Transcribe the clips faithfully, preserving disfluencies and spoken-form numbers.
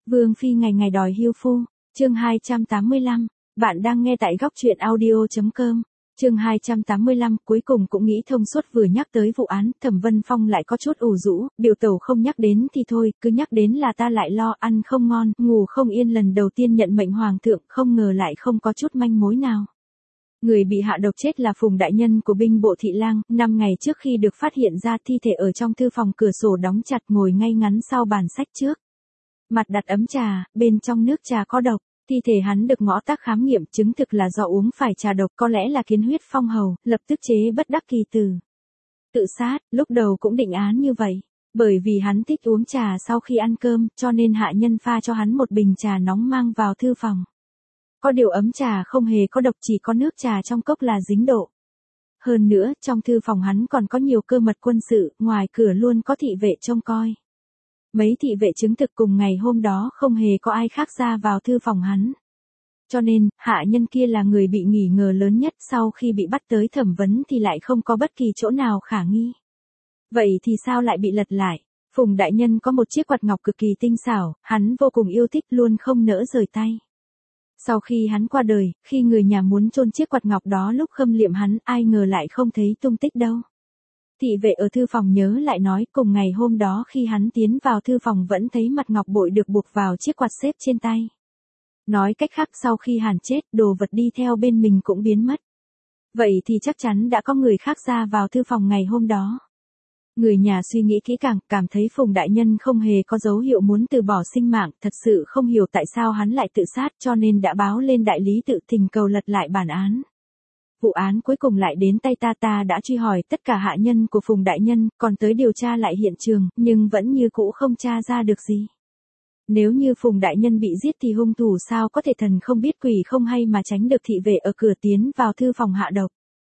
Vương phi ngày ngày đòi hưu phu, chương hai trăm tám mươi lăm, bạn đang nghe tại góc truyện audio chấm com. Chương hai trăm tám mươi lăm, cuối cùng cũng nghĩ thông suốt, vừa nhắc tới vụ án, Thẩm Vân Phong lại có chút ủ rũ, biểu tẩu không nhắc đến thì thôi, cứ nhắc đến là ta lại lo, ăn không ngon, ngủ không yên, lần đầu tiên nhận mệnh hoàng thượng, không ngờ lại không có chút manh mối nào. Người bị hạ độc chết là Phùng đại nhân của binh bộ Thị Lang, năm ngày trước khi được phát hiện ra thi thể ở trong thư phòng, cửa sổ đóng chặt, ngồi ngay ngắn sau bàn sách trước. Mặt đặt ấm trà, bên trong nước trà có độc. Thi thể hắn được ngõ tác khám nghiệm, chứng thực là do uống phải trà độc, có lẽ là kiến huyết phong hầu, lập tức chế bất đắc kỳ tử. Tự sát, lúc đầu cũng định án như vậy. Bởi vì hắn thích uống trà sau khi ăn cơm, cho nên hạ nhân pha cho hắn một bình trà nóng mang vào thư phòng. Có điều ấm trà không hề có độc, chỉ có nước trà trong cốc là dính độ. Hơn nữa, trong thư phòng hắn còn có nhiều cơ mật quân sự, ngoài cửa luôn có thị vệ trông coi. Mấy thị vệ chứng thực cùng ngày hôm đó không hề có ai khác ra vào thư phòng hắn. Cho nên, hạ nhân kia là người bị nghi ngờ lớn nhất, sau khi bị bắt tới thẩm vấn thì lại không có bất kỳ chỗ nào khả nghi. Vậy thì sao lại bị lật lại? Phùng đại nhân có một chiếc quạt ngọc cực kỳ tinh xảo, hắn vô cùng yêu thích, luôn không nỡ rời tay. Sau khi hắn qua đời, khi người nhà muốn chôn chiếc quạt ngọc đó lúc khâm liệm hắn, ai ngờ lại không thấy tung tích đâu. Thị vệ ở thư phòng nhớ lại nói, cùng ngày hôm đó khi hắn tiến vào thư phòng vẫn thấy mặt ngọc bội được buộc vào chiếc quạt xếp trên tay. Nói cách khác, sau khi Hàn chết, đồ vật đi theo bên mình cũng biến mất. Vậy thì chắc chắn đã có người khác ra vào thư phòng ngày hôm đó. Người nhà suy nghĩ kỹ càng, cảm thấy Phùng đại nhân không hề có dấu hiệu muốn từ bỏ sinh mạng, thật sự không hiểu tại sao hắn lại tự sát, cho nên đã báo lên đại lý tự thỉnh cầu lật lại bản án. Vụ án cuối cùng lại đến tay ta, ta đã truy hỏi tất cả hạ nhân của Phùng đại nhân, còn tới điều tra lại hiện trường, nhưng vẫn như cũ không tra ra được gì. Nếu như Phùng đại nhân bị giết thì hung thủ sao có thể thần không biết quỷ không hay mà tránh được thị vệ ở cửa tiến vào thư phòng hạ độc.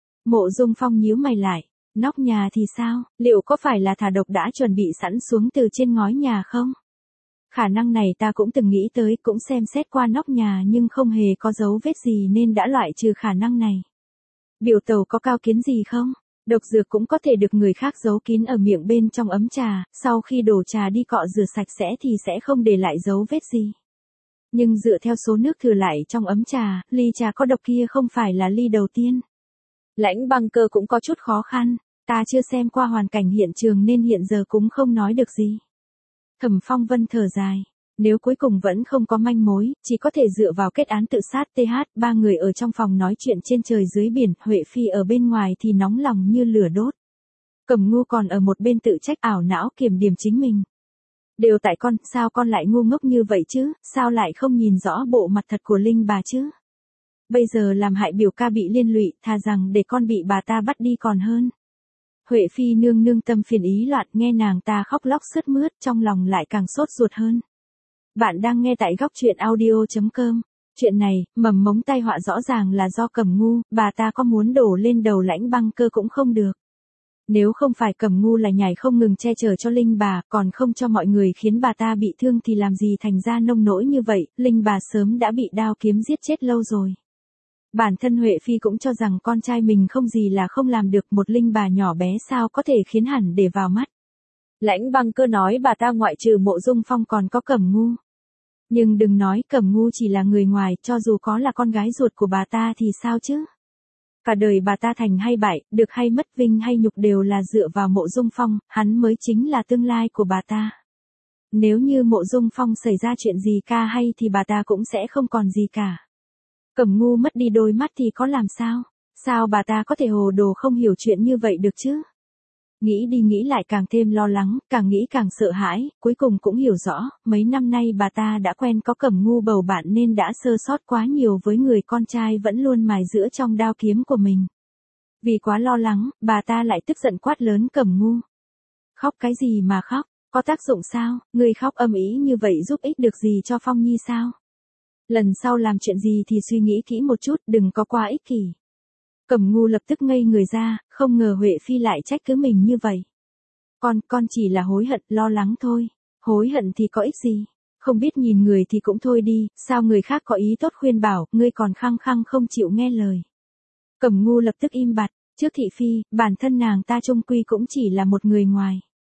Mộ Dung Phong nhíu mày lại, nóc nhà thì sao, liệu có phải là thả độc đã chuẩn bị sẵn xuống từ trên ngói nhà không? Khả năng này ta cũng từng nghĩ tới, cũng xem xét qua nóc nhà nhưng không hề có dấu vết gì nên đã loại trừ khả năng này. Biểu tẩu có cao kiến gì không? Độc dược cũng có thể được người khác giấu kín ở miệng bên trong ấm trà, sau khi đổ trà đi cọ rửa sạch sẽ thì sẽ không để lại dấu vết gì. Nhưng dựa theo số nước thừa lại trong ấm trà, ly trà có độc kia không phải là ly đầu tiên. Lãnh Băng Cơ cũng có chút khó khăn, ta chưa xem qua hoàn cảnh hiện trường nên hiện giờ cũng không nói được gì. Thẩm Phong Vân thở dài. Nếu cuối cùng vẫn không có manh mối, chỉ có thể dựa vào kết án tự sát. Th, ba người ở trong phòng nói chuyện trên trời dưới biển, Huệ Phi ở bên ngoài thì nóng lòng như lửa đốt. Cẩm Ngu còn ở một bên tự trách ảo não kiểm điểm chính mình. Đều tại con, sao con lại ngu ngốc như vậy chứ, sao lại không nhìn rõ bộ mặt thật của Linh bà chứ? Bây giờ làm hại biểu ca bị liên lụy, thà rằng để con bị bà ta bắt đi còn hơn. Huệ Phi nương nương tâm phiền ý loạn, nghe nàng ta khóc lóc sướt mướt, trong lòng lại càng sốt ruột hơn. Bạn đang nghe tại góc truyện audio chấm com. Chuyện này, mầm mống tai họa rõ ràng là do Cẩm Ngu, bà ta có muốn đổ lên đầu Lãnh Băng Cơ cũng không được. Nếu không phải Cẩm Ngu là nhảy không ngừng che chở cho Linh bà, còn không cho mọi người khiến bà ta bị thương thì làm gì thành ra nông nỗi như vậy, Linh bà sớm đã bị đao kiếm giết chết lâu rồi. Bản thân Huệ Phi cũng cho rằng con trai mình không gì là không làm được, một Linh bà nhỏ bé sao có thể khiến hẳn để vào mắt. Lãnh Băng Cơ nói bà ta ngoại trừ Mộ Dung Phong còn có Cẩm Ngu. Nhưng đừng nói Cẩm Ngu chỉ là người ngoài, cho dù có là con gái ruột của bà ta thì sao chứ? Cả đời bà ta thành hay bại, được hay mất, vinh hay nhục đều là dựa vào Mộ Dung Phong, hắn mới chính là tương lai của bà ta. Nếu như Mộ Dung Phong xảy ra chuyện gì ca hay thì bà ta cũng sẽ không còn gì cả. Cẩm Ngu mất đi đôi mắt thì có làm sao? Sao bà ta có thể hồ đồ không hiểu chuyện như vậy được chứ? Nghĩ đi nghĩ lại càng thêm lo lắng, càng nghĩ càng sợ hãi, cuối cùng cũng hiểu rõ, mấy năm nay bà ta đã quen có Cẩm Ngu bầu bạn nên đã sơ sót quá nhiều với người con trai vẫn luôn mài giũa trong đao kiếm của mình. Vì quá lo lắng, bà ta lại tức giận quát lớn Cẩm Ngu. Khóc cái gì mà khóc, có tác dụng sao, người khóc âm ý như vậy giúp ích được gì cho Phong Nhi sao? Lần sau làm chuyện gì thì suy nghĩ kỹ một chút, đừng có quá ích kỷ. Cẩm Ngu lập tức ngây người ra, không ngờ Huệ Phi lại trách cứ mình như vậy. Con, con chỉ là hối hận, lo lắng thôi. Hối hận thì có ích gì? Không biết nhìn người thì cũng thôi đi, sao người khác có ý tốt khuyên bảo, ngươi còn khăng khăng không chịu nghe lời. Cẩm Ngu lập tức im bặt, trước thị phi, bản thân nàng ta chung quy cũng chỉ là một người ngoài.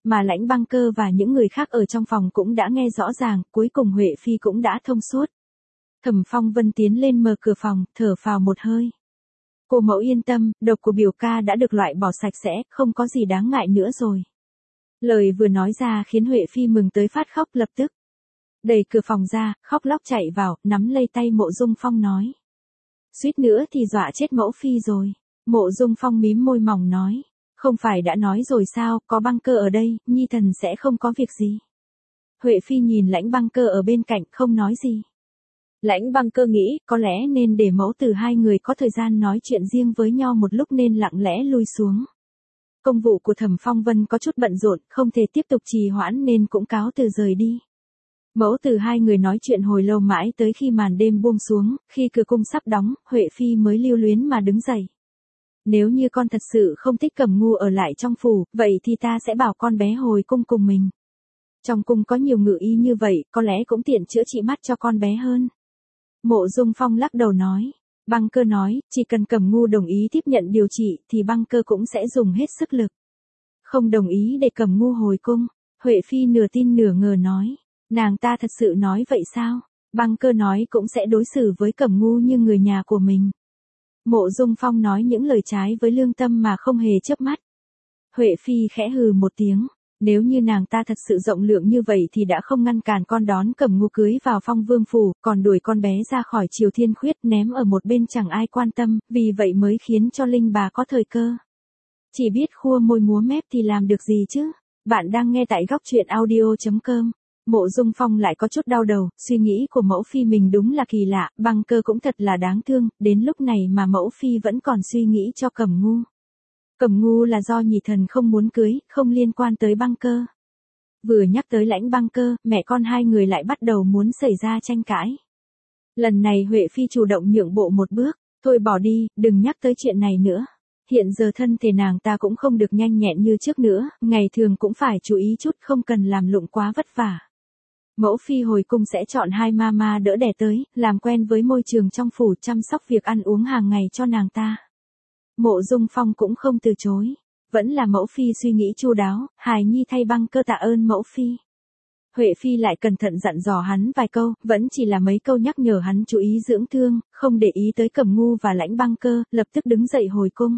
Mà Lãnh Băng Cơ và những người khác ở trong phòng cũng đã nghe rõ ràng, cuối cùng Huệ Phi cũng đã thông suốt. Thẩm Phong Vân tiến lên mở cửa phòng, thở phào một hơi. Cô mẫu yên tâm, độc của biểu ca đã được loại bỏ sạch sẽ, không có gì đáng ngại nữa rồi. Lời vừa nói ra khiến Huệ Phi mừng tới phát khóc lập tức. Đẩy cửa phòng ra, khóc lóc chạy vào, nắm lấy tay Mộ Dung Phong nói. Suýt nữa thì dọa chết mẫu phi rồi. Mộ Dung Phong mím môi mỏng nói. Không phải đã nói rồi sao, có Băng Cơ ở đây, nhi thần sẽ không có việc gì. Huệ Phi nhìn Lãnh Băng Cơ ở bên cạnh, không nói gì. Lãnh Băng Cơ nghĩ, có lẽ nên để mẫu tử hai người có thời gian nói chuyện riêng với nhau một lúc nên lặng lẽ lui xuống. Công vụ của Thẩm Phong Vân có chút bận rộn, không thể tiếp tục trì hoãn nên cũng cáo từ rời đi. Mẫu tử hai người nói chuyện hồi lâu mãi tới khi màn đêm buông xuống, khi cửa cung sắp đóng, Huệ Phi mới lưu luyến mà đứng dậy. Nếu như con thật sự không thích Cẩm Ngu ở lại trong phủ, vậy thì ta sẽ bảo con bé hồi cung cùng mình. Trong cung có nhiều ngự y như vậy, có lẽ cũng tiện chữa trị mắt cho con bé hơn. Mộ Dung Phong lắc đầu nói. Băng Cơ nói, chỉ cần Cẩm Ngu đồng ý tiếp nhận điều trị thì Băng Cơ cũng sẽ dùng hết sức lực. Không đồng ý để Cẩm Ngu hồi cung. Huệ Phi nửa tin nửa ngờ nói. Nàng ta thật sự nói vậy sao? Băng Cơ nói cũng sẽ đối xử với Cẩm Ngu như người nhà của mình. Mộ Dung Phong nói những lời trái với lương tâm mà không hề chớp mắt. Huệ Phi khẽ hừ một tiếng. Nếu như nàng ta thật sự rộng lượng như vậy thì đã không ngăn cản con đón Cẩm Ngu cưới vào Phong Vương phủ, còn đuổi con bé ra khỏi Triều Thiên Khuyết ném ở một bên chẳng ai quan tâm, vì vậy mới khiến cho Linh bà có thời cơ. Chỉ biết khua môi múa mép thì làm được gì chứ? Bạn đang nghe tại góc truyện audio chấm com. Mộ Dung Phong lại có chút đau đầu, suy nghĩ của mẫu phi mình đúng là kỳ lạ, Băng Cơ cũng thật là đáng thương, đến lúc này mà mẫu phi vẫn còn suy nghĩ cho Cẩm Ngu. Cẩm Ngu là do nhị thần không muốn cưới, không liên quan tới Băng Cơ. Vừa nhắc tới Lãnh Băng Cơ, mẹ con hai người lại bắt đầu muốn xảy ra tranh cãi. Lần này Huệ Phi chủ động nhượng bộ một bước, thôi bỏ đi, đừng nhắc tới chuyện này nữa. Hiện giờ thân thể nàng ta cũng không được nhanh nhẹn như trước nữa, ngày thường cũng phải chú ý chút, không cần làm lụng quá vất vả. Mẫu phi hồi cung sẽ chọn hai mama đỡ đẻ tới, làm quen với môi trường trong phủ, chăm sóc việc ăn uống hàng ngày cho nàng ta. Mộ Dung Phong cũng không từ chối. Vẫn là mẫu phi suy nghĩ chu đáo, hài nhi thay Băng Cơ tạ ơn mẫu phi. Huệ Phi lại cẩn thận dặn dò hắn vài câu, vẫn chỉ là mấy câu nhắc nhở hắn chú ý dưỡng thương, không để ý tới Cẩm Ngu và Lãnh Băng Cơ, lập tức đứng dậy hồi cung.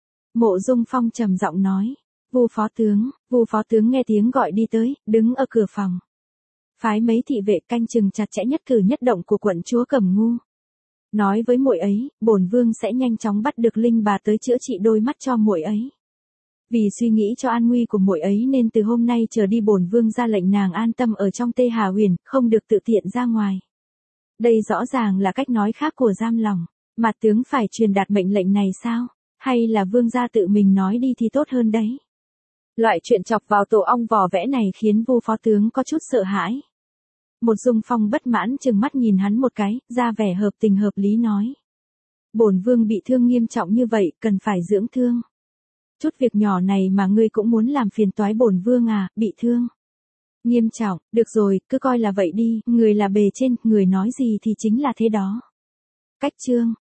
Mộ Dung Phong trầm giọng nói, Vu phó tướng. Vu phó tướng nghe tiếng gọi đi tới, đứng ở cửa phòng. Phái mấy thị vệ canh chừng chặt chẽ nhất cử nhất động của quận chúa Cẩm Ngu. Nói với muội ấy, bổn vương sẽ nhanh chóng bắt được Linh bà tới chữa trị đôi mắt cho muội ấy. Vì suy nghĩ cho an nguy của muội ấy nên từ hôm nay trở đi bổn vương ra lệnh nàng an tâm ở trong Tê Hà Huyền, không được tự tiện ra ngoài. Đây rõ ràng là cách nói khác của giam lòng, mà tướng phải truyền đạt mệnh lệnh này sao? Hay là vương gia tự mình nói đi thì tốt hơn đấy? Loại chuyện chọc vào tổ ong vò vẽ này khiến Vu phó tướng có chút sợ hãi. Một Dung Phong bất mãn trừng mắt nhìn hắn một cái, ra vẻ hợp tình hợp lý nói. Bổn vương bị thương nghiêm trọng như vậy, cần phải dưỡng thương. Chút việc nhỏ này mà ngươi cũng muốn làm phiền toái bổn vương à, bị thương. Nghiêm trọng, được rồi, cứ coi là vậy đi, người là bề trên, người nói gì thì chính là thế đó. Cách chương.